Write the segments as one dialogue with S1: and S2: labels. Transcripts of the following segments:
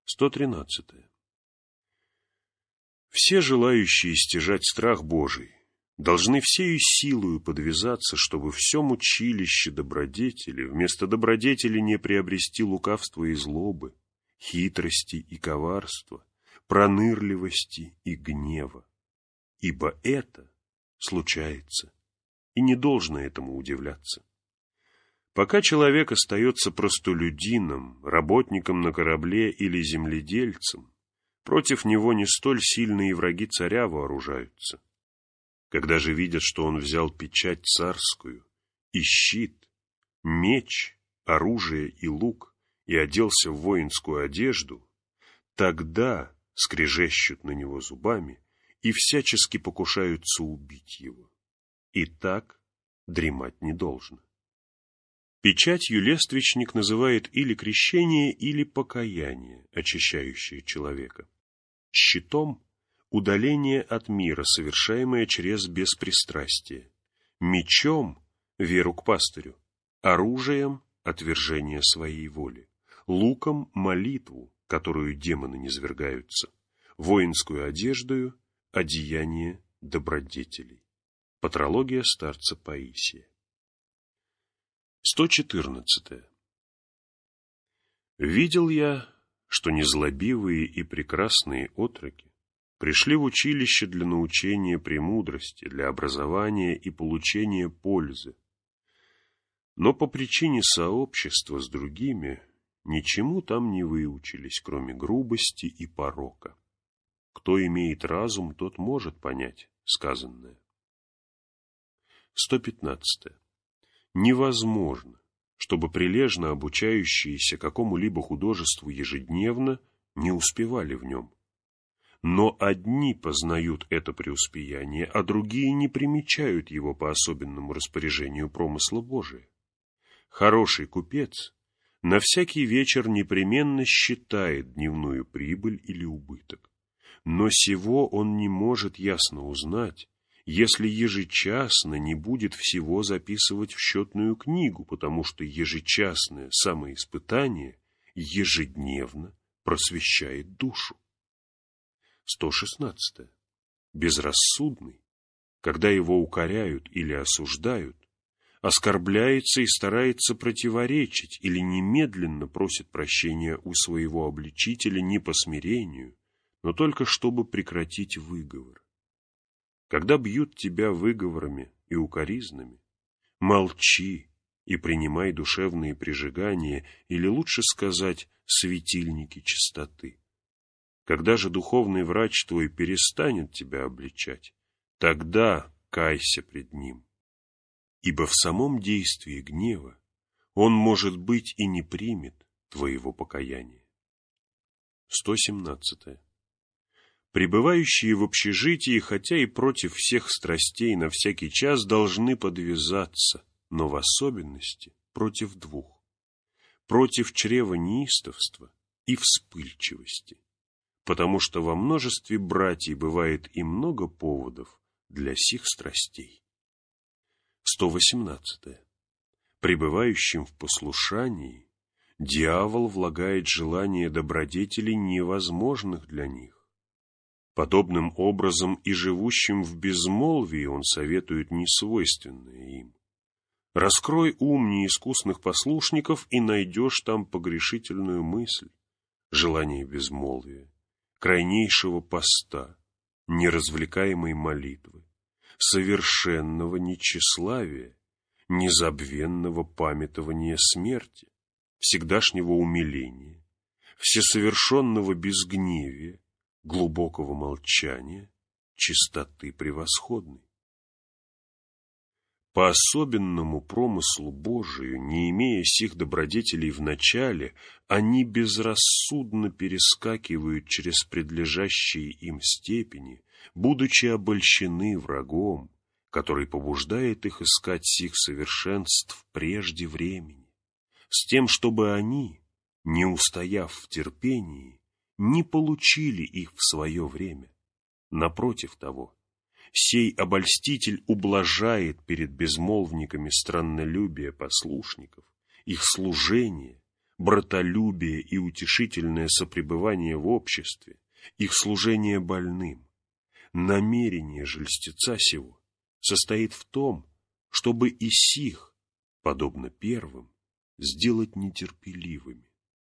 S1: 113. Все желающие стяжать страх Божий должны всею силою подвязаться, чтобы в всем училище добродетели вместо добродетели не приобрести лукавства и злобы, хитрости и коварства, пронырливости и гнева. Ибо это случается, и не должно этому удивляться. Пока человек остается простолюдином, работником на корабле или земледельцем, против него не столь сильные враги царя вооружаются. Когда же видят, что он взял печать царскую, и щит, меч, оружие и лук, и оделся в воинскую одежду, тогда скрежещут на него зубами и всячески покушаются убить его. И так дремать не должно. Печатью лествичник называет или крещение, или покаяние, очищающее человека. Щитом – удаление от мира, совершаемое через беспристрастие. Мечом – веру к пастырю. Оружием – отвержение своей воли. Луком – молитву, которую демоны низвергаются. Воинскую одеждою – одеяние добродетелей. Патрология старца Паисия. 114. Видел я, что незлобивые и прекрасные отроки пришли в училище для научения премудрости, для образования и получения пользы, но по причине сообщества с другими ничему там не выучились, кроме грубости и порока. Кто имеет разум, тот может понять сказанное. 115. Невозможно, чтобы прилежно обучающиеся какому-либо художеству ежедневно не успевали в нем. Но одни познают это преуспеяние, а другие не примечают его по особенному распоряжению промысла Божия. Хороший купец на всякий вечер непременно считает дневную прибыль или убыток, но сего он не может ясно узнать, если ежечасно не будет всего записывать в счетную книгу, потому что ежечасное самоиспытание ежедневно просвещает душу. 116. Безрассудный, когда его укоряют или осуждают, оскорбляется и старается противоречить или немедленно просит прощения у своего обличителя не по смирению, но только чтобы прекратить выговор. Когда бьют тебя выговорами и укоризнами, молчи и принимай душевные прижигания, или лучше сказать, светильники чистоты. Когда же духовный врач твой перестанет тебя обличать, тогда кайся пред ним. Ибо в самом действии гнева он, может быть, и не примет твоего покаяния. 117. Пребывающие в общежитии, хотя и против всех страстей на всякий час, должны подвязаться, но в особенности против двух. Против чрева неистовства и вспыльчивости, потому что во множестве братьев бывает и много поводов для сих страстей. 118. Пребывающим в послушании дьявол влагает желание добродетелей невозможных для них. Подобным образом и живущим в безмолвии он советует несвойственное им. Раскрой ум неискусных послушников, и найдешь там погрешительную мысль, желание безмолвия, крайнейшего поста, неразвлекаемой молитвы, совершенного нечеславия, незабвенного памятования смерти, всегдашнего умиления, всесовершенного безгневия, глубокого молчания, чистоты превосходной. По особенному промыслу Божию, не имея сих добродетелей в начале, они безрассудно перескакивают через предлежащие им степени, будучи обольщены врагом, который побуждает их искать сих совершенств прежде времени, с тем, чтобы они, не устояв в терпении, не получили их в свое время. Напротив того, сей обольститель ублажает перед безмолвниками страннолюбие послушников, их служение, братолюбие и утешительное сопребывание в обществе, их служение больным. Намерение же льстеца сего состоит в том, чтобы и сих, подобно первым, сделать нетерпеливыми.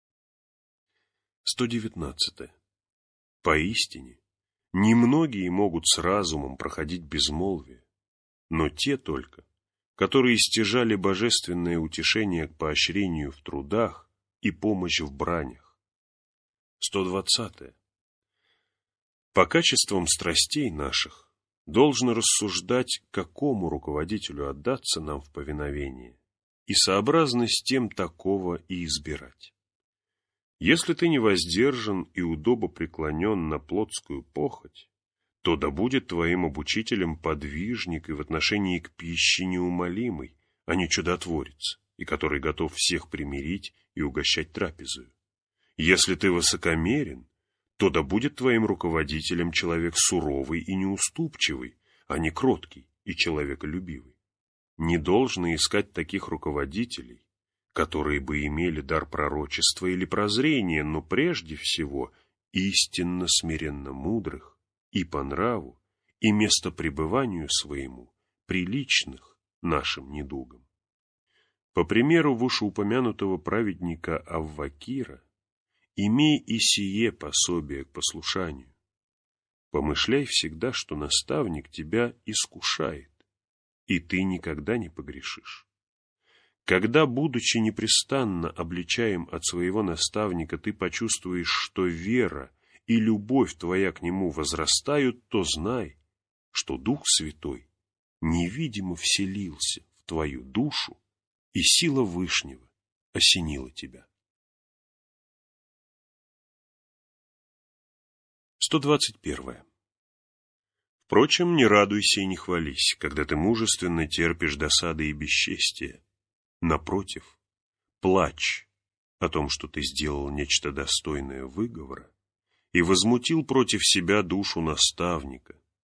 S1: 119. Поистине, немногие могут с разумом проходить безмолвие, но те только, которые стяжали божественное утешение к поощрению в трудах и помощь в бранях. 120. По качествам страстей наших должно рассуждать, какому руководителю отдаться нам в повиновение, и сообразно с тем такого и избирать. Если ты не воздержан и удобо преклонен на плотскую похоть, то да будет твоим обучителем подвижник и в отношении к пище неумолимый, а не чудотворец, и который готов всех примирить и угощать трапезою. Если ты высокомерен, то да будет твоим руководителем человек суровый и неуступчивый, а не кроткий и человеколюбивый. Не должно искать таких руководителей, которые бы имели дар пророчества или прозрения, но прежде всего истинно смиренно мудрых и по нраву, и местопребыванию своему приличных нашим недугам. По примеру вышеупомянутого праведника Аввакира, имей и сие пособие к послушанию. Помышляй всегда, что наставник тебя искушает, и ты никогда не погрешишь. Когда, будучи непрестанно обличаем от своего наставника, ты почувствуешь, что вера и любовь твоя к нему возрастают, то знай, что Дух Святой невидимо вселился в твою душу, и сила Вышнего осенила тебя. 121. Впрочем, не радуйся и не хвались, когда ты мужественно терпишь досады и бесчестие. Напротив, плачь о том, что ты сделал нечто достойное выговора и возмутил против себя душу наставника.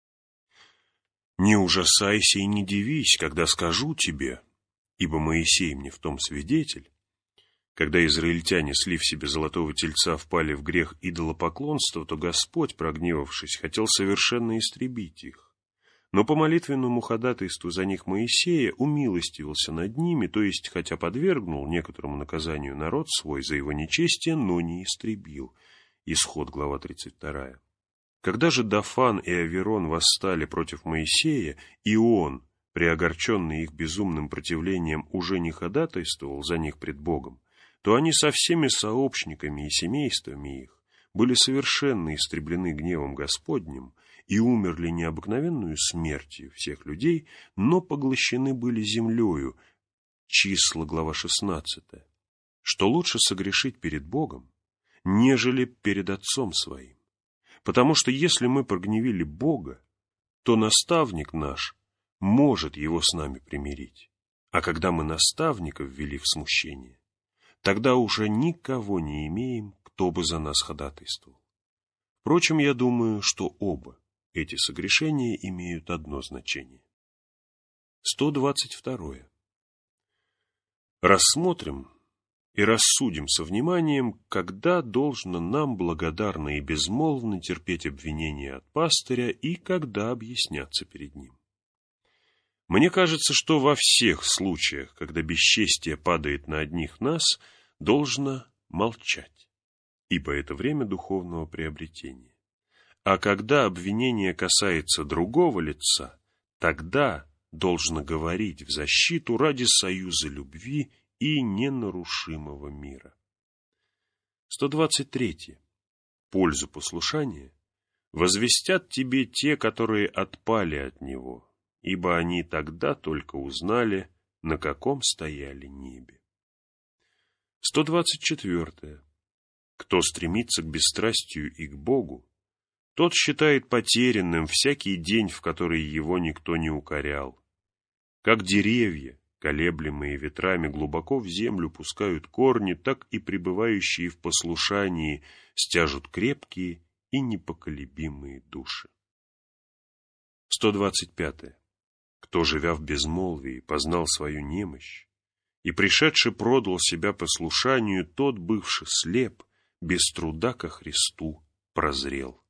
S1: Не ужасайся и не дивись, когда скажу тебе, ибо Моисей мне в том свидетель, когда израильтяне, слив себе золотого тельца, впали в грех идолопоклонства, то Господь, прогневавшись, хотел совершенно истребить их. Но по молитвенному ходатайству за них Моисея умилостивился над ними, то есть, хотя подвергнул некоторому наказанию народ свой за его нечестие, но не истребил. Исход, глава 32. Когда же Дафан и Аверон восстали против Моисея, и он, приогорченный их безумным противлением, уже не ходатайствовал за них пред Богом, то они со всеми сообщниками и семействами их были совершенно истреблены гневом Господним и умерли необыкновенную смертью всех людей, но поглощены были землею. Числа, глава 16. Что лучше согрешить перед Богом, нежели перед Отцом Своим. Потому что если мы прогневили Бога, то наставник наш может его с нами примирить. А когда мы наставника ввели в смущение, тогда уже никого не имеем, кто бы за нас ходатайствовал. Впрочем, я думаю, что оба эти согрешения имеют одно значение. 122. Рассмотрим и рассудим со вниманием, когда должно нам благодарно и безмолвно терпеть обвинения от пастыря и когда объясняться перед ним. Мне кажется, что во всех случаях, когда бесчестие падает на одних нас, должно молчать, ибо это время духовного приобретения. А когда обвинение касается другого лица, тогда должно говорить в защиту ради союза любви и ненарушимого мира. 123. Пользу послушания возвестят тебе те, которые отпали от него, ибо они тогда только узнали, на каком стояли небе. 124. Кто стремится к бесстрастию и к Богу, тот считает потерянным всякий день, в который его никто не укорял. Как деревья, колеблемые ветрами, глубоко в землю пускают корни, так и пребывающие в послушании стяжут крепкие и непоколебимые души. 125. Кто, живя в безмолвии, познал свою немощь, и пришедший продал себя послушанию, тот, бывший слеп, без труда ко Христу прозрел.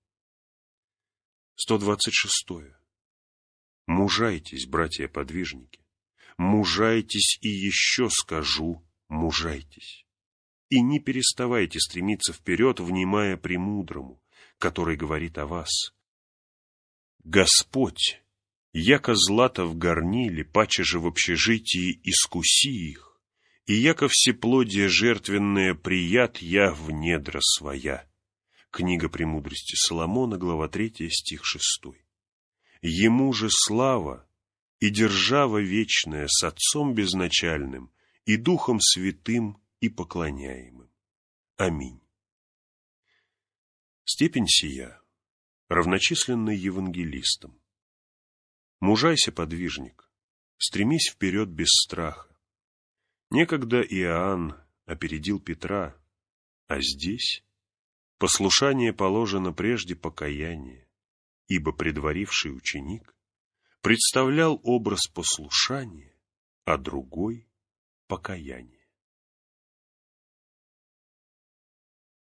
S1: 126. Мужайтесь, братья-подвижники, мужайтесь, и еще скажу, мужайтесь. И не переставайте стремиться вперед, внимая премудрому, который говорит о вас. Господь, яко злато в горниле, паче же в общежитии искуси их, и яко всеплодие жертвенное прият я в недра своя. Книга «Премудрости Соломона», глава 3, стих 6. Ему же слава и держава вечная с Отцом безначальным и Духом Святым и поклоняемым. Аминь. Степень сия равночисленна евангелистам. Мужайся, подвижник, стремись вперед без страха. Некогда Иоанн опередил Петра, а здесь послушание положено прежде покаяния, ибо предваривший ученик представлял образ послушания, а другой — покаяния.